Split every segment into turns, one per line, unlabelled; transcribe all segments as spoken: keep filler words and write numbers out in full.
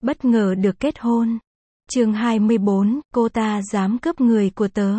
bất ngờ được kết hôn. Chương hai mươi bốn, cô ta dám cướp người của tớ.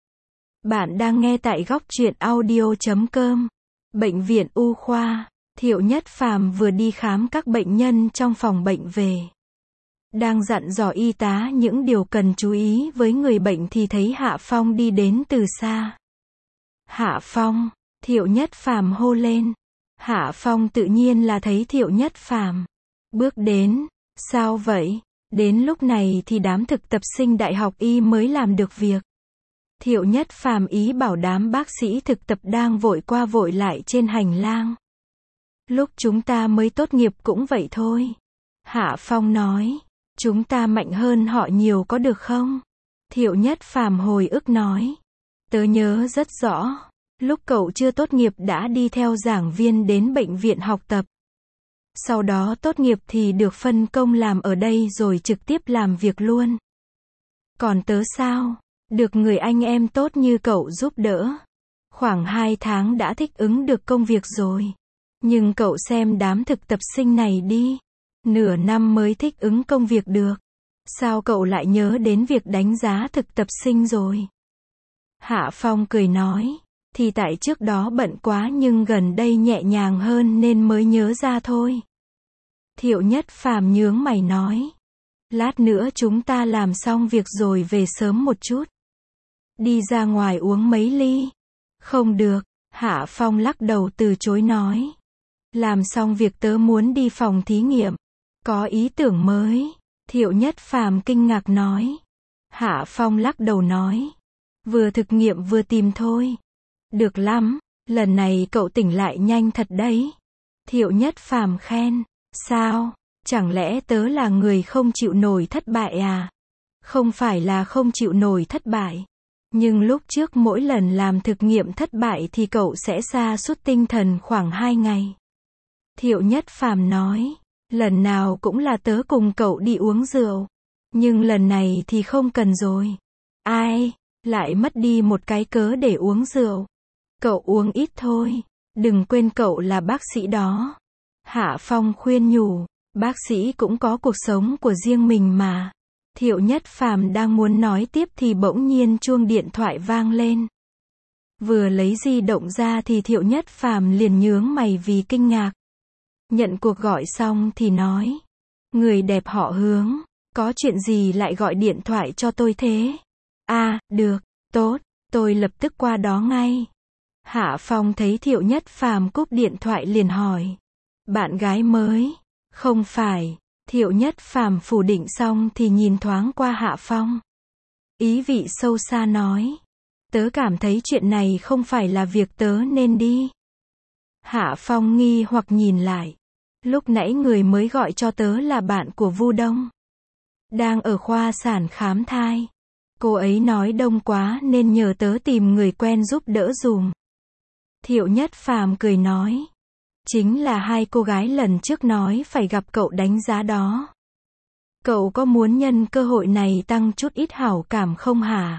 Bạn đang nghe tại góc truyện audio chấm com. Bệnh viện U Khoa, Thiệu Nhất Phàm vừa đi khám các bệnh nhân trong phòng bệnh về. Đang dặn dò y tá những điều cần chú ý với người bệnh thì thấy Hạ Phong đi đến từ xa. Hạ Phong, Thiệu Nhất Phàm hô lên. Hạ Phong tự nhiên là thấy Thiệu Nhất Phàm. Bước đến, sao vậy? Đến lúc này thì đám thực tập sinh đại học y mới làm được việc. Thiệu Nhất Phàm ý bảo đám bác sĩ thực tập đang vội qua vội lại trên hành lang. Lúc chúng ta mới tốt nghiệp cũng vậy thôi. Hạ Phong nói, chúng ta mạnh hơn họ nhiều có được không? Thiệu Nhất Phàm hồi ức nói, tớ nhớ rất rõ, lúc cậu chưa tốt nghiệp đã đi theo giảng viên đến bệnh viện học tập. Sau đó tốt nghiệp thì được phân công làm ở đây rồi trực tiếp làm việc luôn. Còn tớ sao? Được người anh em tốt như cậu giúp đỡ. Khoảng hai tháng đã thích ứng được công việc rồi. Nhưng cậu xem đám thực tập sinh này đi. Nửa năm mới thích ứng công việc được. Sao cậu lại nhớ đến việc đánh giá thực tập sinh rồi? Hạ Phong cười nói, thì tại trước đó bận quá nhưng gần đây nhẹ nhàng hơn nên mới nhớ ra thôi. Thiệu Nhất Phàm nhướng mày nói, lát nữa chúng ta làm xong việc rồi về sớm một chút. Đi ra ngoài uống mấy ly. Không được, Hạ Phong lắc đầu từ chối nói. Làm xong việc tớ muốn đi phòng thí nghiệm. Có ý tưởng mới. Thiệu Nhất Phàm kinh ngạc nói. Hạ Phong lắc đầu nói. Vừa thực nghiệm vừa tìm thôi. Được lắm, lần này cậu tỉnh lại nhanh thật đấy. Thiệu Nhất Phàm khen. Sao, chẳng lẽ tớ là người không chịu nổi thất bại à? Không phải là không chịu nổi thất bại. Nhưng lúc trước mỗi lần làm thực nghiệm thất bại thì cậu sẽ sa sút tinh thần khoảng hai ngày. Thiệu Nhất Phàm nói, lần nào cũng là tớ cùng cậu đi uống rượu. Nhưng lần này thì không cần rồi. Ai, lại mất đi một cái cớ để uống rượu. Cậu uống ít thôi, đừng quên cậu là bác sĩ đó. Hạ Phong khuyên nhủ, bác sĩ cũng có cuộc sống của riêng mình mà. Thiệu Nhất Phàm đang muốn nói tiếp thì bỗng nhiên chuông điện thoại vang lên. Vừa lấy di động ra thì Thiệu Nhất Phàm liền nhướng mày vì kinh ngạc. Nhận cuộc gọi xong thì nói, người đẹp họ Hướng, có chuyện gì lại gọi điện thoại cho tôi thế? À, được, tốt, tôi lập tức qua đó ngay. Hạ Phong thấy Thiệu Nhất Phàm cúp điện thoại liền hỏi, bạn gái mới? Không phải. Thiệu Nhất Phàm phủ định xong thì nhìn thoáng qua Hạ Phong. Ý vị sâu xa nói, tớ cảm thấy chuyện này không phải là việc tớ nên đi. Hạ Phong nghi hoặc nhìn lại. Lúc nãy người mới gọi cho tớ là bạn của Vu Đông. Đang ở khoa sản khám thai. Cô ấy nói đông quá nên nhờ tớ tìm người quen giúp đỡ dùm. Thiệu Nhất Phàm cười nói. Chính là hai cô gái lần trước nói phải gặp cậu đánh giá đó. Cậu có muốn nhân cơ hội này tăng chút ít hảo cảm không hả?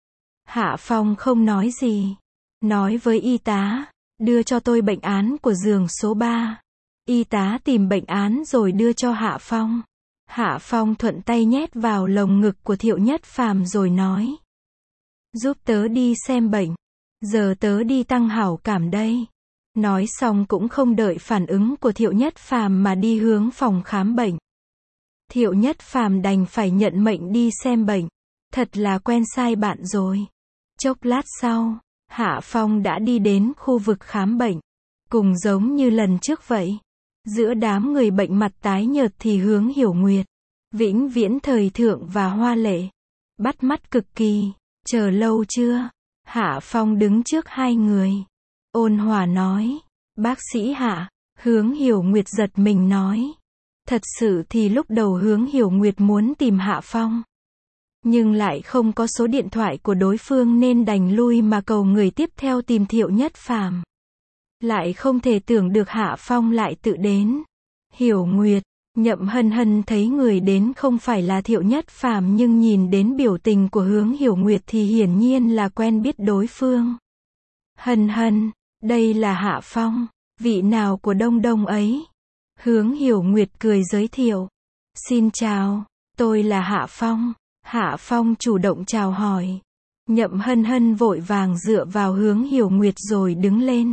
Hạ Phong không nói gì. Nói với y tá, đưa cho tôi bệnh án của giường số ba. Y tá tìm bệnh án rồi đưa cho Hạ Phong. Hạ Phong thuận tay nhét vào lồng ngực của Thiệu Nhất Phàm rồi nói. Giúp tớ đi xem bệnh. Giờ tớ đi tăng hảo cảm đây. Nói xong cũng không đợi phản ứng của Thiệu Nhất Phàm mà đi hướng phòng khám bệnh. Thiệu Nhất Phàm đành phải nhận mệnh đi xem bệnh. Thật là quen sai bạn rồi. Chốc lát sau, Hạ Phong đã đi đến khu vực khám bệnh. Cùng giống như lần trước vậy. Giữa đám người bệnh mặt tái nhợt thì Hướng Hiểu Nguyệt, vĩnh viễn thời thượng và hoa lệ. Bắt mắt cực kỳ. Chờ lâu chưa? Hạ Phong đứng trước hai người. Ôn hòa nói, bác sĩ Hạ. Hướng Hiểu Nguyệt giật mình nói. Thật sự thì lúc đầu Hướng Hiểu Nguyệt muốn tìm Hạ Phong. Nhưng lại không có số điện thoại của đối phương nên đành lui mà cầu người tiếp theo tìm Thiệu Nhất Phàm. Lại không thể tưởng được Hạ Phong lại tự đến. Hiểu Nguyệt, Nhậm Hân Hân thấy người đến không phải là Thiệu Nhất Phàm nhưng nhìn đến biểu tình của Hướng Hiểu Nguyệt thì hiển nhiên là quen biết đối phương. Hân Hân, đây là Hạ Phong, vị nào của Đông Đông ấy? Hướng Hiểu Nguyệt cười giới thiệu. Xin chào, tôi là Hạ Phong. Hạ Phong chủ động chào hỏi. Nhậm Hân Hân vội vàng dựa vào Hướng Hiểu Nguyệt rồi đứng lên.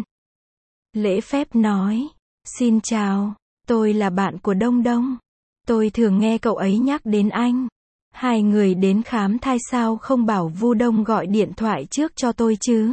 Lễ phép nói, xin chào, tôi là bạn của Đông Đông. Tôi thường nghe cậu ấy nhắc đến anh. Hai người đến khám thai sao không bảo Vu Đông gọi điện thoại trước cho tôi chứ?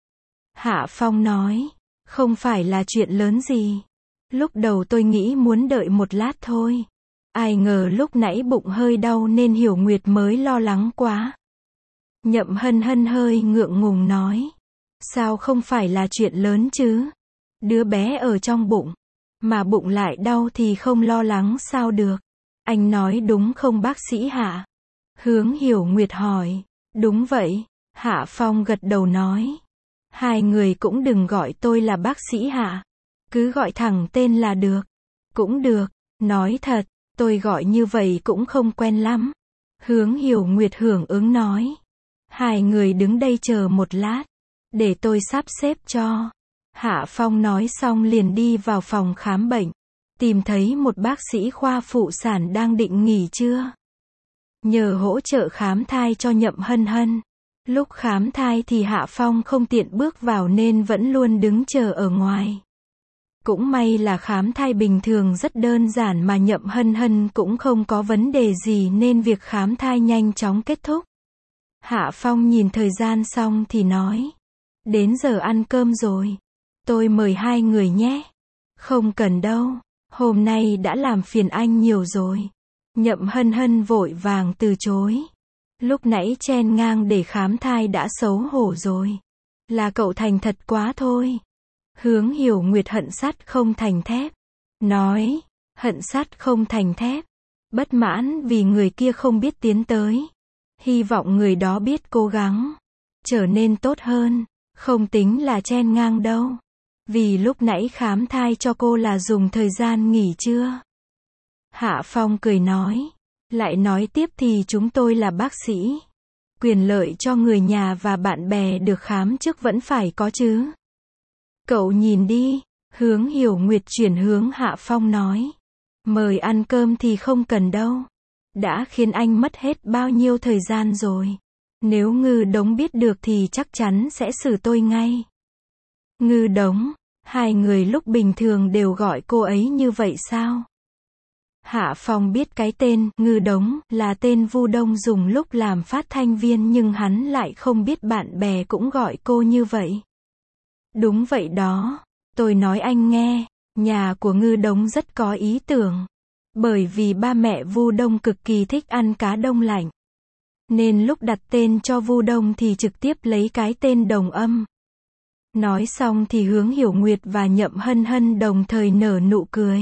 Hạ Phong nói, không phải là chuyện lớn gì. Lúc đầu tôi nghĩ muốn đợi một lát thôi. Ai ngờ lúc nãy bụng hơi đau nên Hiểu Nguyệt mới lo lắng quá. Nhậm Hân Hân hơi ngượng ngùng nói. Sao không phải là chuyện lớn chứ? Đứa bé ở trong bụng. Mà bụng lại đau thì không lo lắng sao được? Anh nói đúng không bác sĩ Hạ? Hướng Hiểu Nguyệt hỏi. Đúng vậy. Hạ Phong gật đầu nói. Hai người cũng đừng gọi tôi là bác sĩ Hạ. Cứ gọi thẳng tên là được. Cũng được. Nói thật, tôi gọi như vậy cũng không quen lắm. Hướng Hiểu Nguyệt hưởng ứng nói. Hai người đứng đây chờ một lát. Để tôi sắp xếp cho. Hạ Phong nói xong liền đi vào phòng khám bệnh. Tìm thấy một bác sĩ khoa phụ sản đang định nghỉ trưa. Nhờ hỗ trợ khám thai cho Nhậm Hân Hân. Lúc khám thai thì Hạ Phong không tiện bước vào nên vẫn luôn đứng chờ ở ngoài. Cũng may là khám thai bình thường rất đơn giản mà Nhậm Hân Hân cũng không có vấn đề gì nên việc khám thai nhanh chóng kết thúc. Hạ Phong nhìn thời gian xong thì nói. Đến giờ ăn cơm rồi. Tôi mời hai người nhé. Không cần đâu. Hôm nay đã làm phiền anh nhiều rồi. Nhậm Hân Hân vội vàng từ chối. Lúc nãy chen ngang để khám thai đã xấu hổ rồi. Là cậu thành thật quá thôi. Hướng Hiểu Nguyệt hận sắt không thành thép. Nói, hận sắt không thành thép. Bất mãn vì người kia không biết tiến tới. Hy vọng người đó biết cố gắng. Trở nên tốt hơn. Không tính là chen ngang đâu. Vì lúc nãy khám thai cho cô là dùng thời gian nghỉ trưa. Hạ Phong cười nói. Lại nói tiếp thì chúng tôi là bác sĩ. Quyền lợi cho người nhà và bạn bè được khám trước vẫn phải có chứ. Cậu nhìn đi. Hướng Hiểu Nguyệt chuyển hướng Hạ Phong nói. Mời ăn cơm thì không cần đâu. Đã khiến anh mất hết bao nhiêu thời gian rồi. Nếu Ngư Đống biết được thì chắc chắn sẽ xử tôi ngay. Ngư Đống. Hai người lúc bình thường đều gọi cô ấy như vậy sao? Hạ Phong biết cái tên Ngư Đống là tên Vu Đông dùng lúc làm phát thanh viên nhưng hắn lại không biết bạn bè cũng gọi cô như vậy. Đúng vậy đó. Tôi nói anh nghe, nhà của Ngư Đống rất có ý tưởng. Bởi vì ba mẹ Vu Đông cực kỳ thích ăn cá đông lạnh. Nên lúc đặt tên cho Vu Đông thì trực tiếp lấy cái tên đồng âm. Nói xong thì Hướng Hiểu Nguyệt và Nhậm Hân Hân đồng thời nở nụ cười.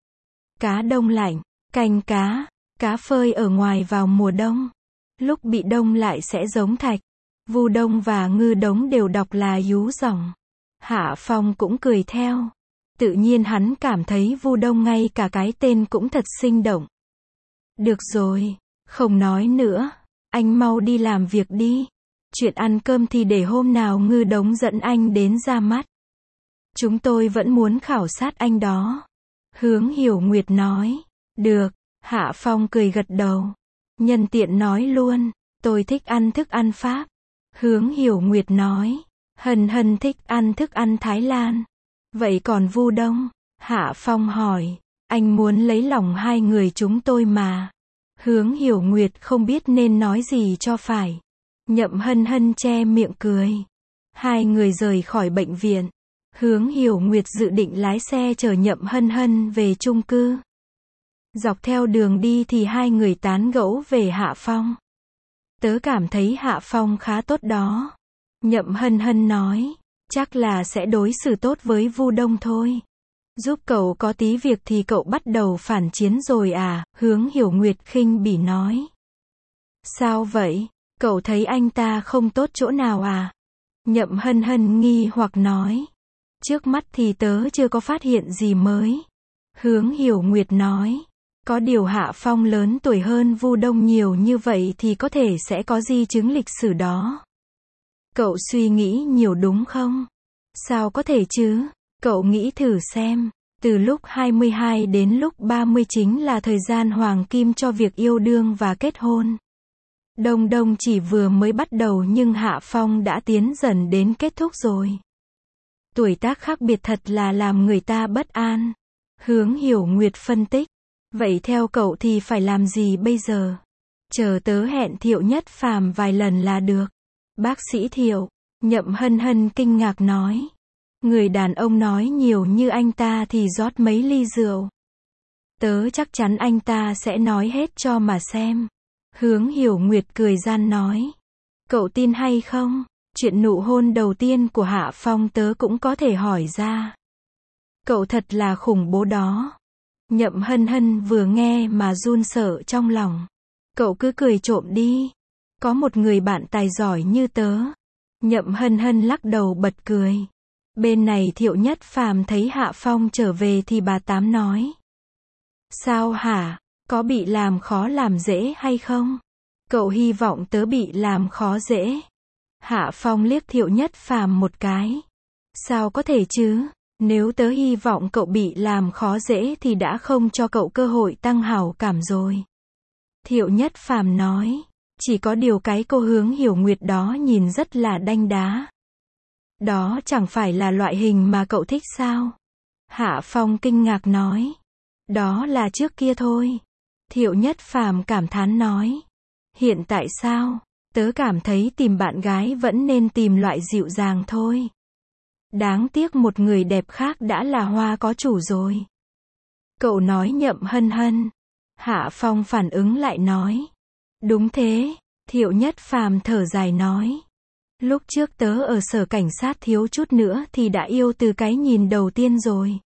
Cá đông lạnh, canh cá, cá phơi ở ngoài vào mùa đông. Lúc bị đông lại sẽ giống thạch. Vu Đông và Ngư Đống đều đọc là dú dỏng. Hạ Phong cũng cười theo. Tự nhiên hắn cảm thấy Vu Đông ngay cả cái tên cũng thật sinh động. Được rồi, không nói nữa. Anh mau đi làm việc đi. Chuyện ăn cơm thì để hôm nào Ngư Đống dẫn anh đến ra mắt. Chúng tôi vẫn muốn khảo sát anh đó. Hướng Hiểu Nguyệt nói. Được. Hạ Phong cười gật đầu. Nhân tiện nói luôn. Tôi thích ăn thức ăn Pháp. Hướng Hiểu Nguyệt nói. Hân Hân thích ăn thức ăn Thái Lan. Vậy còn Vu Đông? Hạ Phong hỏi. Anh muốn lấy lòng hai người chúng tôi mà. Hướng Hiểu Nguyệt không biết nên nói gì cho phải. Nhậm Hân Hân che miệng cười. Hai người rời khỏi bệnh viện. Hướng Hiểu Nguyệt dự định lái xe chở Nhậm Hân Hân về chung cư. Dọc theo đường đi thì hai người tán gẫu về Hạ Phong. Tớ cảm thấy Hạ Phong khá tốt đó. Nhậm Hân Hân nói. Chắc là sẽ đối xử tốt với Vu Đông thôi. Giúp cậu có tí việc thì cậu bắt đầu phản chiến rồi à? Hướng Hiểu Nguyệt khinh bỉ nói. Sao vậy? Cậu thấy anh ta không tốt chỗ nào à? Nhậm Hân Hân nghi hoặc nói. Trước mắt thì tớ chưa có phát hiện gì mới. Hướng Hiểu Nguyệt nói. Có điều Hạ Phong lớn tuổi hơn Vu Đông nhiều như vậy thì có thể sẽ có di chứng lịch sử đó. Cậu suy nghĩ nhiều đúng không? Sao có thể chứ? Cậu nghĩ thử xem. Từ lúc hai mươi hai đến lúc ba mươi chính là thời gian hoàng kim cho việc yêu đương và kết hôn. Đông Đông chỉ vừa mới bắt đầu nhưng Hạ Phong đã tiến dần đến kết thúc rồi. Tuổi tác khác biệt thật là làm người ta bất an. Hướng Hiểu Nguyệt phân tích. Vậy theo cậu thì phải làm gì bây giờ? Chờ tớ hẹn Thiệu Nhất Phàm vài lần là được. Bác sĩ Thiệu, Nhậm Hân Hân kinh ngạc nói. Người đàn ông nói nhiều như anh ta thì rót mấy ly rượu. Tớ chắc chắn anh ta sẽ nói hết cho mà xem. Hướng Hiểu Nguyệt cười gian nói. Cậu tin hay không? Chuyện nụ hôn đầu tiên của Hạ Phong tớ cũng có thể hỏi ra. Cậu thật là khủng bố đó. Nhậm Hân Hân vừa nghe mà run sợ trong lòng. Cậu cứ cười trộm đi. Có một người bạn tài giỏi như tớ. Nhậm Hân Hân lắc đầu bật cười. Bên này Thiệu Nhất Phàm thấy Hạ Phong trở về thì bà Tám nói. Sao hả? Có bị làm khó làm dễ hay không? Cậu hy vọng tớ bị làm khó dễ. Hạ Phong liếc Thiệu Nhất Phàm một cái. Sao có thể chứ? Nếu tớ hy vọng cậu bị làm khó dễ thì đã không cho cậu cơ hội tăng hảo cảm rồi. Thiệu Nhất Phàm nói. Chỉ có điều cái cô Hướng Hiểu Nguyệt đó nhìn rất là đanh đá. Đó chẳng phải là loại hình mà cậu thích sao? Hạ Phong kinh ngạc nói. Đó là trước kia thôi. Thiệu Nhất Phàm cảm thán nói. Hiện tại sao? Tớ cảm thấy tìm bạn gái vẫn nên tìm loại dịu dàng thôi. Đáng tiếc một người đẹp khác đã là hoa có chủ rồi. Cậu nói Nhậm Hân Hân. Hạ Phong phản ứng lại nói. Đúng thế, Thiệu Nhất Phàm thở dài nói. Lúc trước tớ ở sở cảnh sát thiếu chút nữa thì đã yêu từ cái nhìn đầu tiên rồi.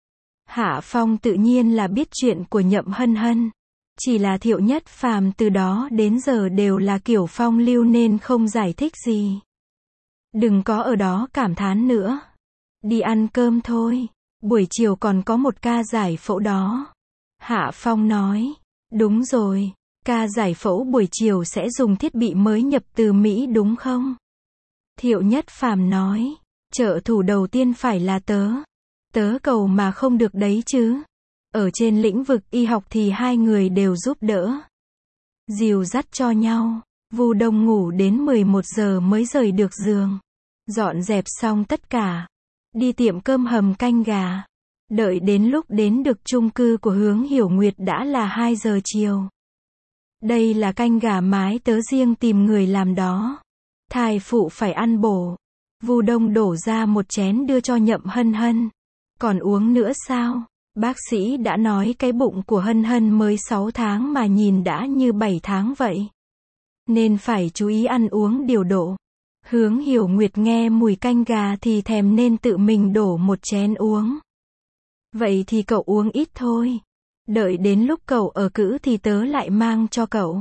Hạ Phong tự nhiên là biết chuyện của Nhậm Hân Hân. Chỉ là Thiệu Nhất Phàm từ đó đến giờ đều là kiểu phong lưu nên không giải thích gì. Đừng có ở đó cảm thán nữa. Đi ăn cơm thôi. Buổi chiều còn có một ca giải phẫu đó. Hạ Phong nói. Đúng rồi. Ca giải phẫu buổi chiều sẽ dùng thiết bị mới nhập từ Mỹ đúng không? Thiệu Nhất Phàm nói. Trợ thủ đầu tiên phải là tớ. Tớ cầu mà không được đấy chứ. Ở trên lĩnh vực y học thì hai người đều giúp đỡ. Dìu dắt cho nhau. Vu Đông ngủ đến mười một giờ mới rời được giường. Dọn dẹp xong tất cả. Đi tiệm cơm hầm canh gà. Đợi đến lúc đến được chung cư của Hướng Hiểu Nguyệt đã là hai giờ chiều. Đây là canh gà mái tớ riêng tìm người làm đó. Thai phụ phải ăn bổ. Vu Đông đổ ra một chén đưa cho Nhậm Hân Hân. Còn uống nữa sao? Bác sĩ đã nói cái bụng của Hân Hân mới sáu tháng mà nhìn đã như bảy tháng vậy. Nên phải chú ý ăn uống điều độ. Hướng Hiểu Nguyệt nghe mùi canh gà thì thèm nên tự mình đổ một chén uống. Vậy thì cậu uống ít thôi. Đợi đến lúc cậu ở cữ thì tớ lại mang cho cậu.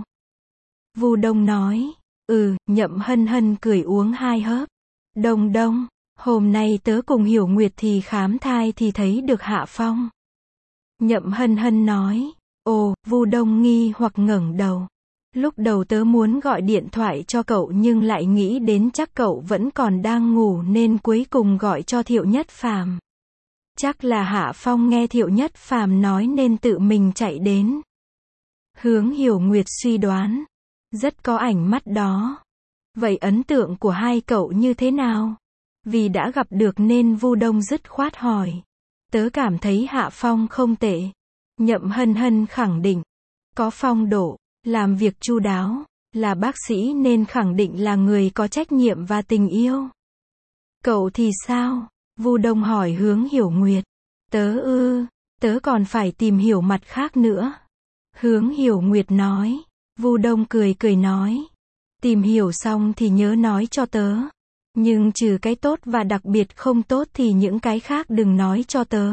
Vu Đông nói. Ừ, Nhậm Hân Hân cười uống hai hớp. Đông Đông, hôm nay tớ cùng Hiểu Nguyệt thì khám thai thì thấy được Hạ Phong. Nhậm Hân Hân nói. Ồ, Vu Đông nghi hoặc ngẩng đầu. Lúc đầu tớ muốn gọi điện thoại cho cậu nhưng lại nghĩ đến chắc cậu vẫn còn đang ngủ nên cuối cùng gọi cho Thiệu Nhất Phàm. Chắc là Hạ Phong nghe Thiệu Nhất Phàm nói nên tự mình chạy đến. Hướng Hiểu Nguyệt suy đoán. Rất có ảnh mắt đó. Vậy ấn tượng của hai cậu như thế nào? Vì đã gặp được nên Vu Đông dứt khoát hỏi. Tớ cảm thấy Hạ Phong không tệ. Nhậm Hân Hân khẳng định. Có phong độ, làm việc chu đáo, là bác sĩ nên khẳng định là người có trách nhiệm và tình yêu. Cậu thì sao? Vu Đông hỏi Hướng Hiểu Nguyệt. Tớ ư, tớ còn phải tìm hiểu mặt khác nữa. Hướng Hiểu Nguyệt nói. Vu Đông cười cười nói. Tìm hiểu xong thì nhớ nói cho tớ. Nhưng trừ cái tốt và đặc biệt không tốt thì những cái khác đừng nói cho tớ.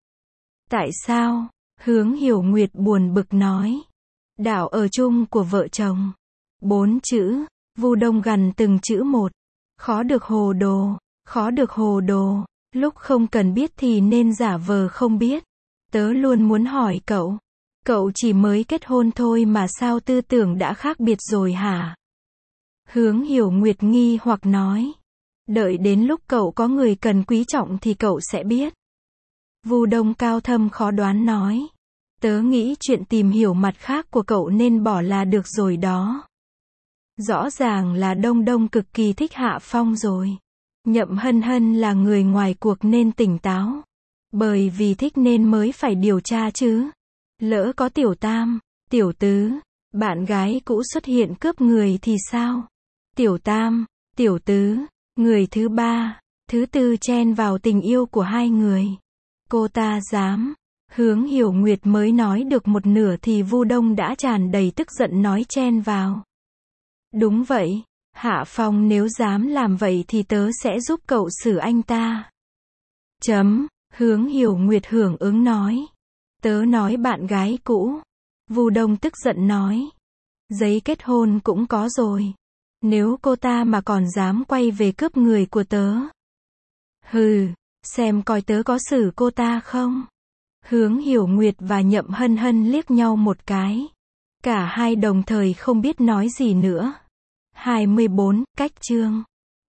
Tại sao? Hướng Hiểu Nguyệt buồn bực nói. Đạo ở chung của vợ chồng. Bốn chữ. Vu Đông gằn từng chữ một. Khó được hồ đồ. Khó được hồ đồ. Lúc không cần biết thì nên giả vờ không biết. Tớ luôn muốn hỏi cậu. Cậu chỉ mới kết hôn thôi mà sao tư tưởng đã khác biệt rồi hả? Hướng Hiểu Nguyệt nghi hoặc nói. Đợi đến lúc cậu có người cần quý trọng thì cậu sẽ biết. Vu Đông cao thâm khó đoán nói. Tớ nghĩ chuyện tìm hiểu mặt khác của cậu nên bỏ là được rồi đó. Rõ ràng là Đông Đông cực kỳ thích Hạ Phong rồi. Nhậm Hân Hân là người ngoài cuộc nên tỉnh táo. Bởi vì thích nên mới phải điều tra chứ. Lỡ có tiểu tam, tiểu tứ, bạn gái cũ xuất hiện cướp người thì sao? Tiểu tam, tiểu tứ, người thứ ba, thứ tư chen vào tình yêu của hai người. Cô ta dám. Hướng Hiểu Nguyệt mới nói được một nửa thì Vu Đông đã tràn đầy tức giận nói chen vào. Đúng vậy, Hạ Phong nếu dám làm vậy thì tớ sẽ giúp cậu xử anh ta. Chấm, Hướng Hiểu Nguyệt hưởng ứng nói. Tớ nói bạn gái cũ. Vu Đông tức giận nói. Giấy kết hôn cũng có rồi. Nếu cô ta mà còn dám quay về cướp người của tớ. Hừ, xem coi tớ có xử cô ta không. Hướng Hiểu Nguyệt và Nhậm Hân Hân liếc nhau một cái. Cả hai đồng thời không biết nói gì nữa. hai mươi bốn, cách chương